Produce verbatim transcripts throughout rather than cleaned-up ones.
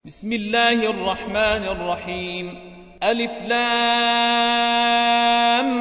بسم الله الرحمن الرحيم. ألف لام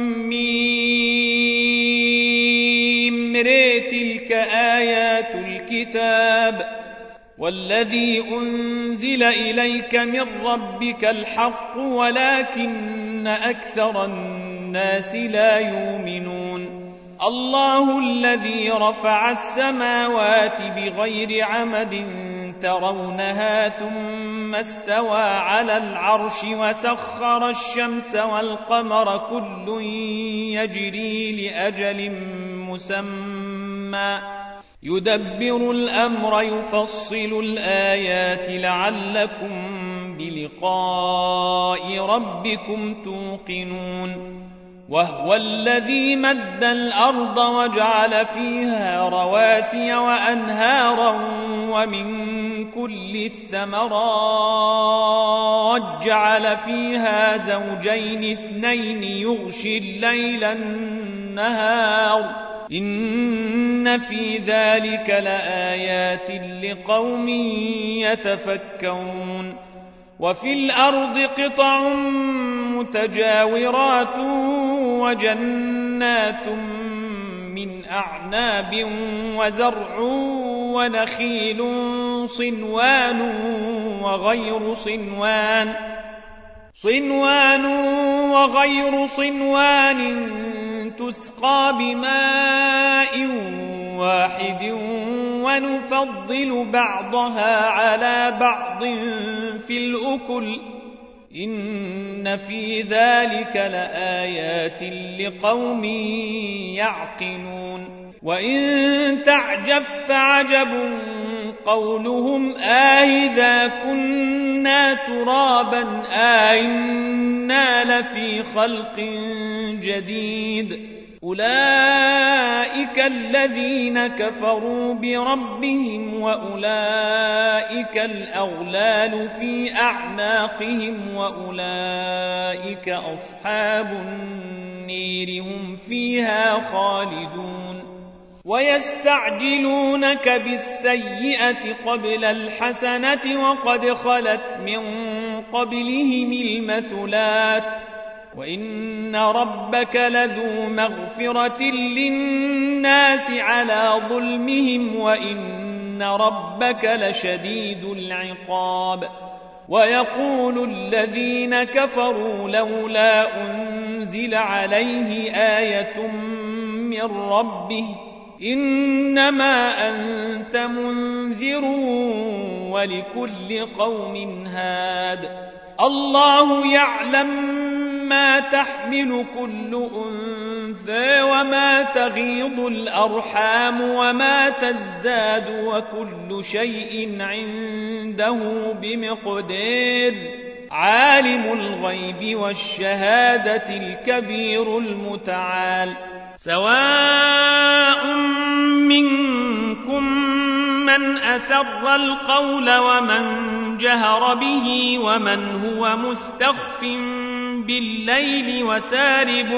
ميم ر تلك آيات الكتاب والذي أنزل إليك من ربك الحق ولكن أكثر الناس لا يؤمنون. الله الذي رفع السماوات بغير عمد ترونها ثم استوى على العرش وسخر الشمس والقمر كل يجري لأجل مسمى يدبر الأمر يفصل الآيات لعلكم بلقاء ربكم توقنون. وهو الذي مد الأرض وجعل فيها رواسي وأنهارا ومن كل الثمرات جعل فيها زوجين اثنين يغشي الليل النهار إن في ذلك لآيات لقوم يتفكرون. وفي الأرض قطع متجاورات وجنات من أعناب وزرع ونخيل صنوان وغير صنوان صنوان وغير صنوان تسقى بماء واحد ونفضل بعضها على بعض في الأكل إن في ذلك لآيات لقوم يعقلون. وإن تعجب فعجب قولهم آئذا كنا ترابا آئنا لفي خلق جديد أولئك الذين كفروا بربهم وأولئك الأغلال في أعناقهم وأولئك أصحاب النير هم فيها خالدون. ويستعجلونك بالسيئة قبل الحسنة وقد خلت من قبلهم المثلات وإن ربك لذو مغفرة للناس على ظلمهم وإن ربك لشديد العقاب. ويقول الذين كفروا لولا أنزل عليه آية من ربه إنما أنت منذر ولكل قوم هاد. الله يعلم ما تحمل كل أنثى وما تغيض الأرحام وما تزداد وكل شيء عنده بمقدار. عالم الغيب والشهادة الكبير المتعال. سواء منكم من أسر القول ومن جهر به ومن هو مستخف بالليل وسارب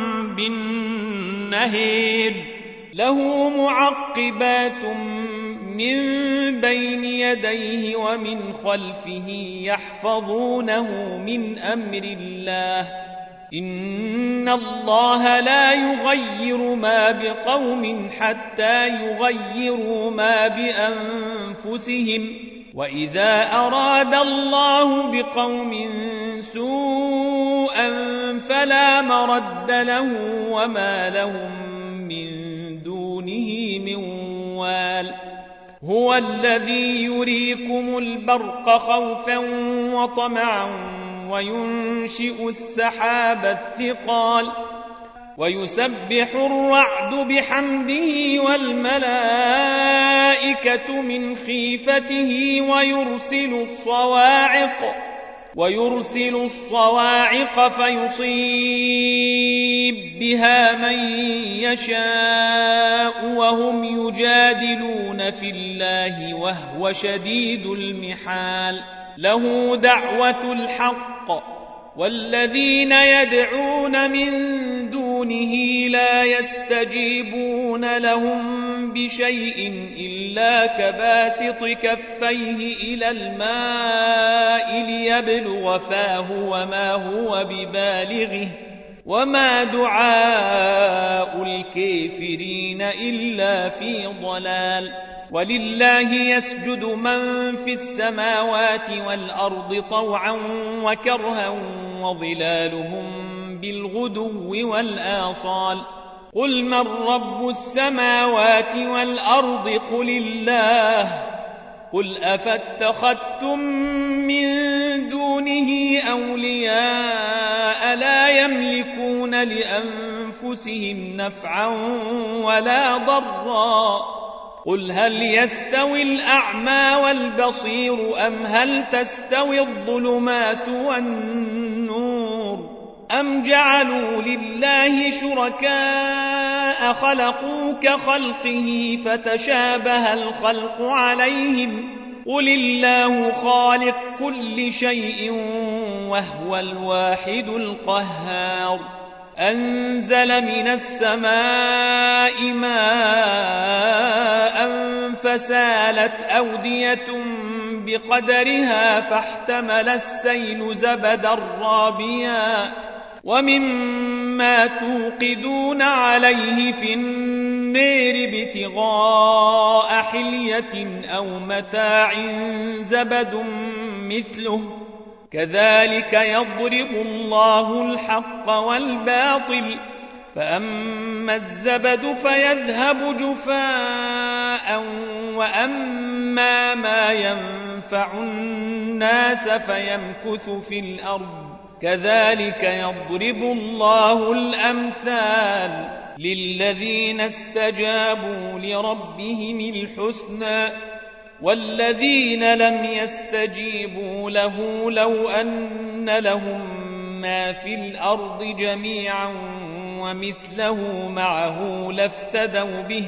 بالنهار له معقبات من بين يديه ومن خلفه يحفظونه من أمر الله إن الله لا يغير ما بقوم حتى يغيروا ما بأنفسهم وإذا أراد الله بقوم سوءا فلا مرد له وما لهم من دونه من وال. هو الذي يريكم البرق خوفا وطمعا وينشئ السحاب الثقال ويسبح الرعد بحمده والملائكة من خيفته ويرسل الصواعق ويرسل الصواعق فيصيب بها من يشاء وهم يجادلون في الله وهو شديد المحال. له دعوة الحق والذين يدعون من دونه لا يستجيبون لهم بشيء إلا كباسط كفيه إلى الماء ليبلغ فاه وما هو ببالغه وما دعاء الكافرين إلا في ضلال. ولله يسجد من في السماوات والأرض طوعا وكرها وظلالهم بالغدو والآصال. قل من رب السماوات والأرض قل الله. قل أفاتخذتم من دونه أولياء لا يملكون لأنفسهم نفعا ولا ضرا. قل هل يستوي الأعمى والبصير أم هل تستوي الظلمات والنور أم جعلوا لله شركاء خلقوا كخلقه فتشابه الخلق عليهم. قل الله خالق كل شيء وهو الواحد القهار. أنزل من السماء ماء فسالت أودية بقدرها فاحتمل السيل زبدا رابيا ومما توقدون عليه في النار ابتغاء حلية أو متاع زبد مثله كذلك يضرب الله الحق والباطل. فأما الزبد فيذهب جفاء وأما ما ينفع الناس فيمكث في الأرض كذلك يضرب الله الأمثال. للذين استجابوا لربهم الحسنى والذين لم يستجيبوا له لو أن لهم ما في الأرض جميعا ومثله معه لافتدوا به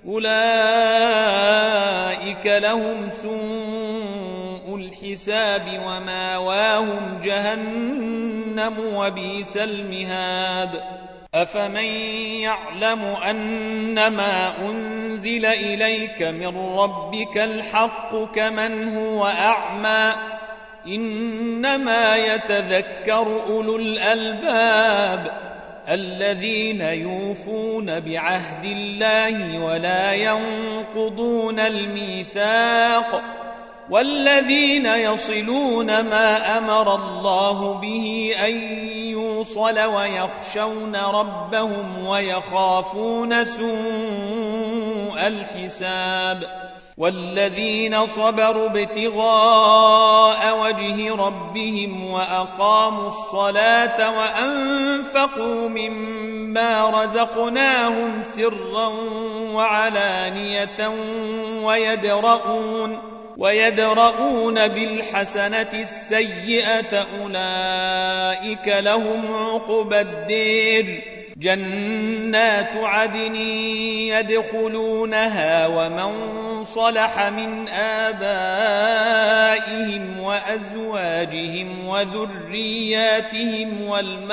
أولئك لهم سوء الحساب وماواهم جهنم وبئس المهاد. أفمن يعلم أنما أنزل إليك من ربك الحق كمن هو أعمى إنما يتذكر أولو الألباب الذين يوفون بعهد الله ولا ينقضون الميثاق والذين يصلون ما أمر الله به أن يوصل ويخشون ربهم ويخافون سوء الحساب. والذين صبروا ابتغاء وجه ربهم وأقاموا الصلاة وأنفقوا مما رزقناهم سرا وعلانية ويدرؤون ويدرؤون بالحسنة السيئة أولئك لهم عقبى الدير جنات عدن يدخلونها ومن صلح من آبائهم وأزواجهم وذرياتهم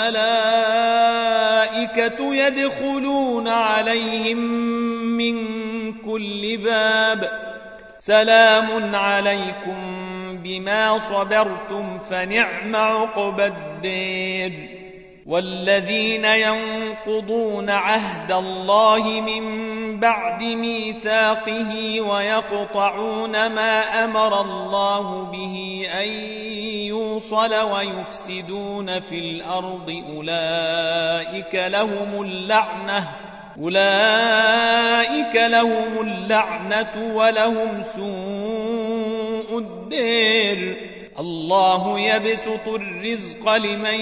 والملائكة يدخلون عليهم من كل باب سلام عليكم بما صبرتم فنعم عقبى الدير. والذين ينقضون عهد الله من بعد ميثاقه ويقطعون ما أمر الله به أن يوصل ويفسدون في الأرض أولئك لهم اللعنة أولئك لهم اللعنة ولهم سوء الدير. الله يبسط الرزق لمن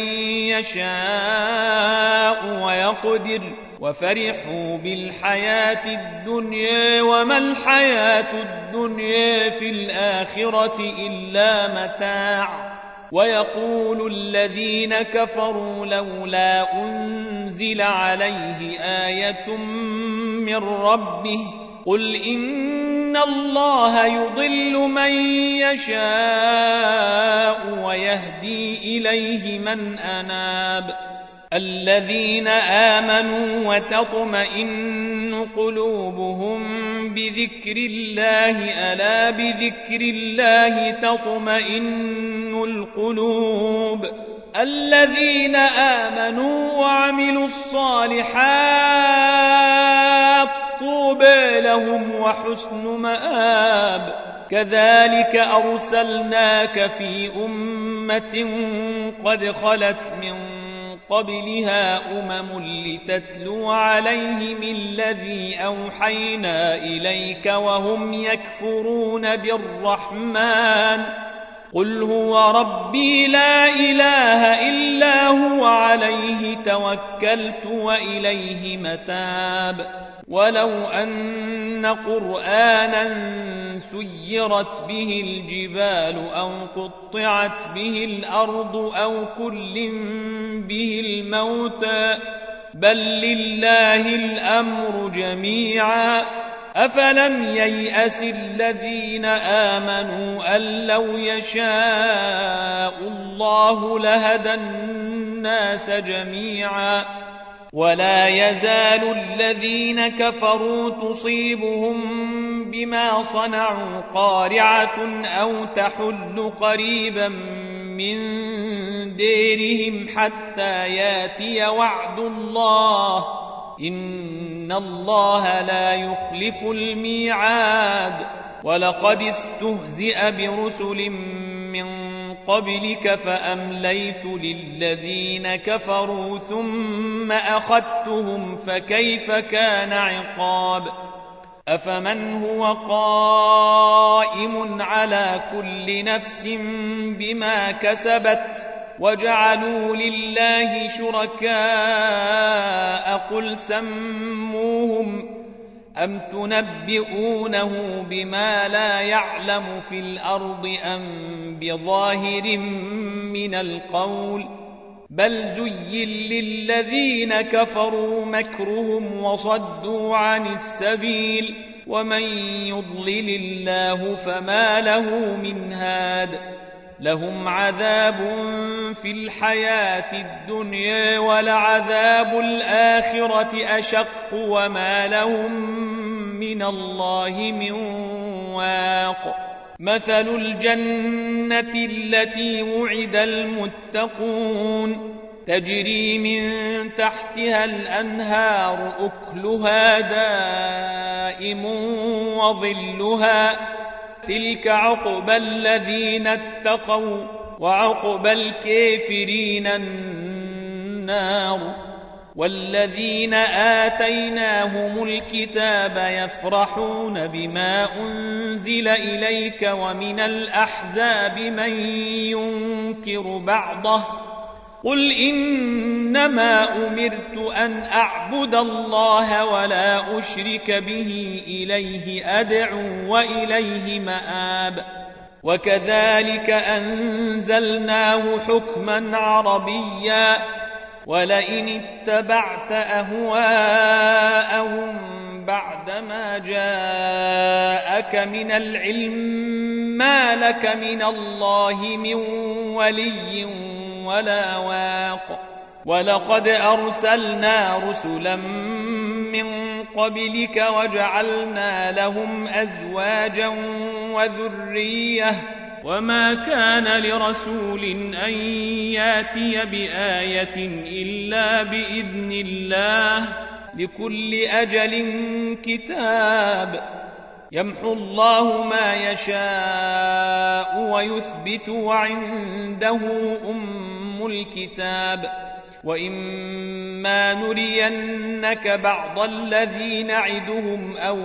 يشاء ويقدر وفرحوا بالحياة الدنيا وما الحياة الدنيا في الآخرة إلا متاع. ويقول الذين كفروا لولا أنزل عليه آية من ربه قل إن الله يضل من يشاء ويهدي إليه من أناب الذين آمنوا وتطمئن قلوبهم بذكر الله ألا بذكر الله تطمئن القلوب الذين آمنوا وعملوا الصالحات طوبى لهم وحسن مآب كذلك أرسلناك في أمة قد خلت من قبلها أمم لتتلو عليهم الذي أوحينا إليك وهم يكفرون بالرحمن قل هو ربي لا إله إلا هو عليه توكلت وإليه متاب ولو أن قرآنا سيرت به الجبال أو قطعت به الأرض أو كلم به الموتى بل لله الأمر جميعا أفلم ييأس الذين آمنوا أن لو يشاء الله لهدى الناس جميعا ولا يزال الذين كفروا تصيبهم بما صنعوا قارعة أو تحل قريبا من ديرهم حتى ياتي وعد الله إن الله لا يخلف الميعاد ولقد استهزئ برسل من قبلك فأمليت للذين كفروا ثم أخذتهم فكيف كان عقاب أفمن هو قائم على كل نفس بما كسبت وجعلوا لله شركاء قل سموهم أم تنبئونه بما لا يعلم في الأرض أم بظاهر من القول بل زين للذين كفروا مكرهم وصدوا عن السبيل ومن يضلل الله فما له من هاد لهم عذاب في الحياة الدنيا ولعذاب الآخرة أشق وما لهم من الله من واق مثل الجنة التي وعد المتقون تجري من تحتها الأنهار أكلها دائم وظلها تلك عقبى الذين اتقوا وعقبى الكافرين النار والذين آتيناهم الكتاب يفرحون بما أنزل إليك ومن الأحزاب من ينكر بعضه قل إنما أمرت أن أعبد الله ولا أشرك به إليه أدعو وإليه مآب وكذلك أنزلناه حكما عربيا ولئن اتبعت أهواءهم بعدما جاءك من العلم ما لك من الله من ولي ولا واق ولقد أرسلنا رسلا من قبلك وجعلنا لهم أزواجا وذرية وما كان لرسول أن ياتي بآية إلا بإذن الله لكل أجل كتاب يمحو الله ما يشاء ويثبت وعنده أم الكتاب وإما نرينك بعض الذي نعدهم أو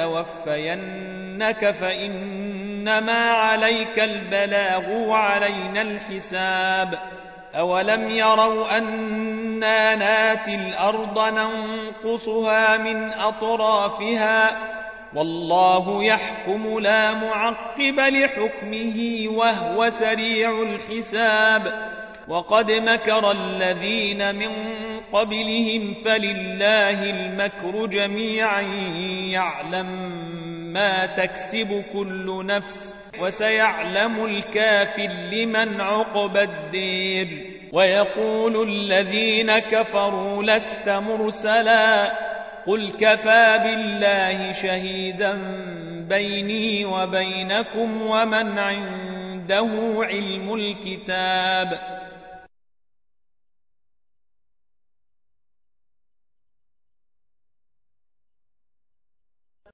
نتوفينك فإنما عليك البلاغ وعلينا الحساب أولم يروا أنا ناتي الأرض ننقصها من أطرافها والله يحكم لا معقب لحكمه وهو سريع الحساب وقد مكر الذين من قبلهم فلله المكر جميعا يعلم ما تكسب كل نفس وسيعلم الكافر لمن عقبى الدير ويقول الذين كفروا لست مرسلا قل كفى بالله شهيدا بيني وبينكم ومن عنده علم الكتاب